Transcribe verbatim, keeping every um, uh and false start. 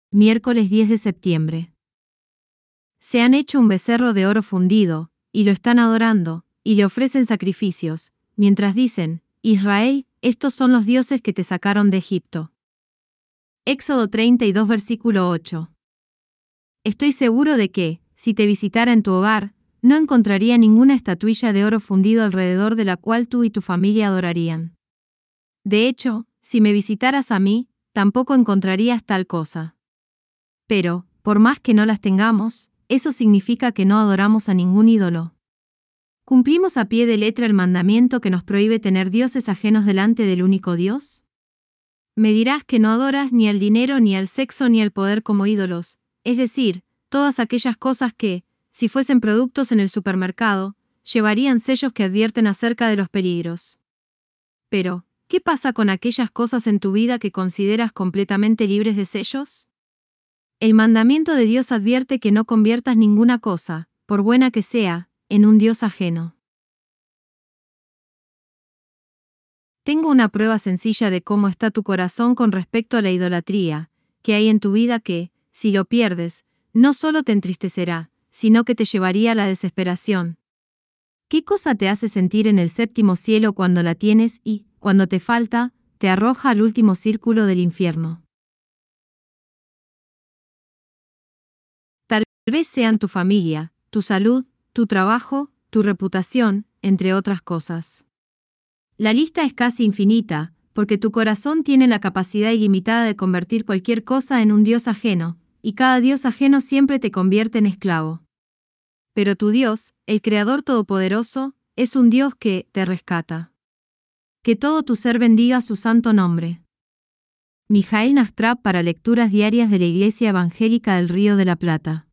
Miércoles diez de septiembre. Se han hecho un becerro de oro fundido, y lo están adorando, y le ofrecen sacrificios, mientras dicen: Israel, estos son los dioses que te sacaron de Egipto. Éxodo treinta y dos versículo ocho. Estoy seguro de que, si te visitara en tu hogar, no encontraría ninguna estatuilla de oro fundido alrededor de la cual tú y tu familia adorarían. De hecho, si me visitaras a mí, tampoco encontrarías tal cosa. Pero, por más que no las tengamos, eso significa que no adoramos a ningún ídolo. ¿Cumplimos a pie de letra el mandamiento que nos prohíbe tener dioses ajenos delante del único Dios? Me dirás que no adoras ni al dinero, ni al sexo, ni al poder como ídolos, es decir, todas aquellas cosas que, si fuesen productos en el supermercado, llevarían sellos que advierten acerca de los peligros. Pero, ¿qué pasa con aquellas cosas en tu vida que consideras completamente libres de sellos? El mandamiento de Dios advierte que no conviertas ninguna cosa, por buena que sea, en un Dios ajeno. Tengo una prueba sencilla de cómo está tu corazón con respecto a la idolatría, que hay en tu vida que, si lo pierdes, no solo te entristecerá, sino que te llevaría a la desesperación. ¿Qué cosa te hace sentir en el séptimo cielo cuando la tienes y, cuando te falta, te arroja al último círculo del infierno? Tal vez sean tu familia, tu salud, tu trabajo, tu reputación, entre otras cosas. La lista es casi infinita, porque tu corazón tiene la capacidad ilimitada de convertir cualquier cosa en un Dios ajeno, y cada Dios ajeno siempre te convierte en esclavo. Pero tu Dios, el Creador Todopoderoso, es un Dios que te rescata. Que todo tu ser bendiga su santo nombre. Mijael Nastrab para lecturas diarias de la Iglesia Evangélica del Río de la Plata.